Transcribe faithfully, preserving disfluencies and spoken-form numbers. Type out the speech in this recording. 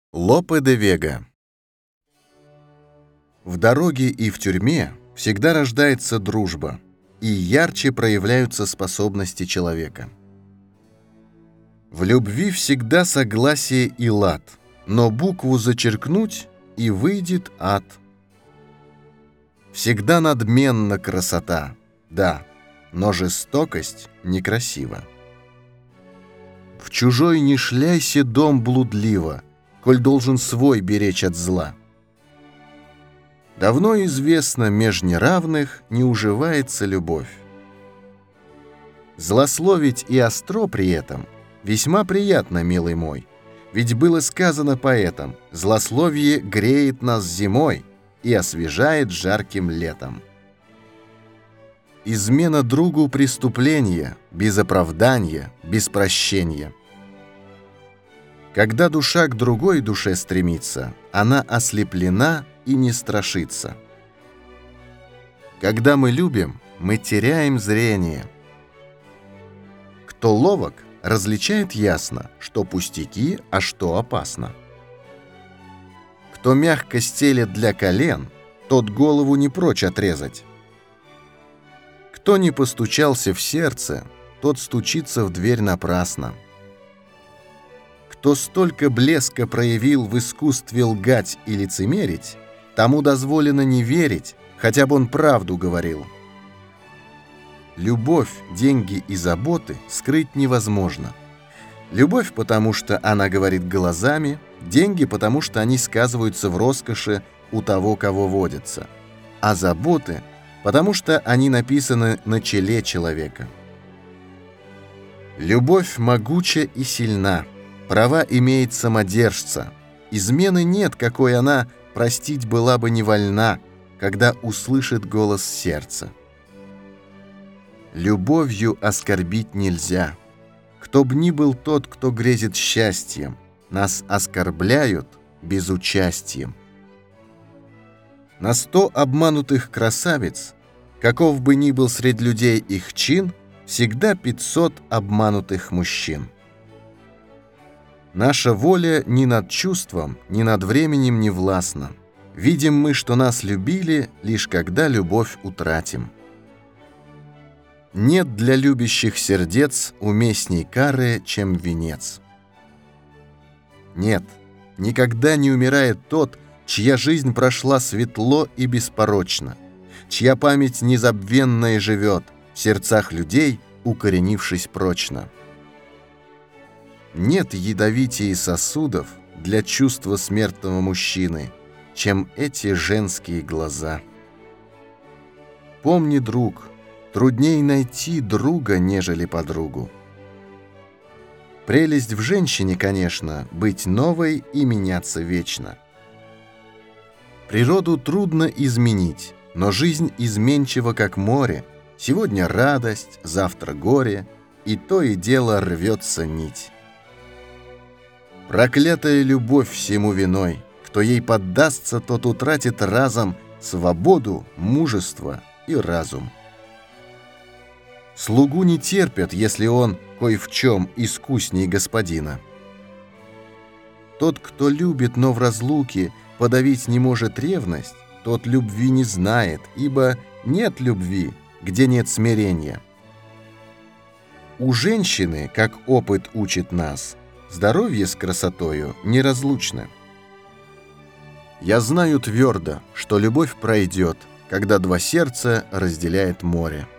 Лопе де Вега. В дороге и в тюрьме всегда рождается дружба, и ярче проявляются способности человека. В любви всегда согласие и лад, но букву зачеркнуть — и выйдет ад. Всегда надменна красота, да, но жестокость некрасива. В чужой не шляйся дом блудливо, коль должен свой беречь от зла. Давно известно, меж неравных не уживается любовь. Злословить и остро при этом весьма приятно, милый мой, ведь было сказано поэтом: злословие греет нас зимой и освежает жарким летом. Измена другу преступление, без оправдания, без прощения. Когда душа к другой душе стремится, она ослеплена и не страшится. Когда мы любим, мы теряем зрение. Кто ловок, различает ясно, что пустяки, а что опасно. Кто мягко стелет для колен, тот голову не прочь отрезать. Кто не постучался в сердце, тот стучится в дверь напрасно. Кто столько блеска проявил в искусстве лгать и лицемерить, тому дозволено не верить, хотя бы он правду говорил. Любовь, деньги и заботы скрыть невозможно. Любовь, потому что она говорит глазами, деньги, потому что они сказываются в роскоши у того, кого водятся, а заботы, потому что они написаны на челе человека. Любовь могуча и сильна, права имеет самодержца, измены нет, какой она простить была бы не вольна, когда услышит голос сердца. Любовью оскорбить нельзя. Кто б ни был тот, кто грезит счастьем, нас оскорбляют безучастием. На сто обманутых красавиц, каков бы ни был средь людей их чин, всегда пятьсот обманутых мужчин. Наша воля ни над чувством, ни над временем не властна. Видим мы, что нас любили, лишь когда любовь утратим. Нет для любящих сердец уместней кары, чем венец. Нет, никогда не умирает тот, чья жизнь прошла светло и беспорочно, чья память незабвенная живет в сердцах людей, укоренившись прочно. Нет ядовитее сосудов для чувства смертного мужчины, чем эти женские глаза. Помни, друг, трудней найти друга, нежели подругу. Прелесть в женщине, конечно, быть новой и меняться вечно. Природу трудно изменить, но жизнь изменчива, как море. Сегодня радость, завтра горе, и то и дело рвется нить. Проклятая любовь всему виной, кто ей поддастся, тот утратит разом свободу, мужество и разум. Слугу не терпят, если он кой в чем искусней господина. Тот, кто любит, но в разлуке подавить не может ревность, тот любви не знает, ибо нет любви, где нет смирения. У женщины, как опыт учит нас, здоровье с красотою неразлучно. Я знаю твердо, что любовь пройдет, когда два сердца разделяет море.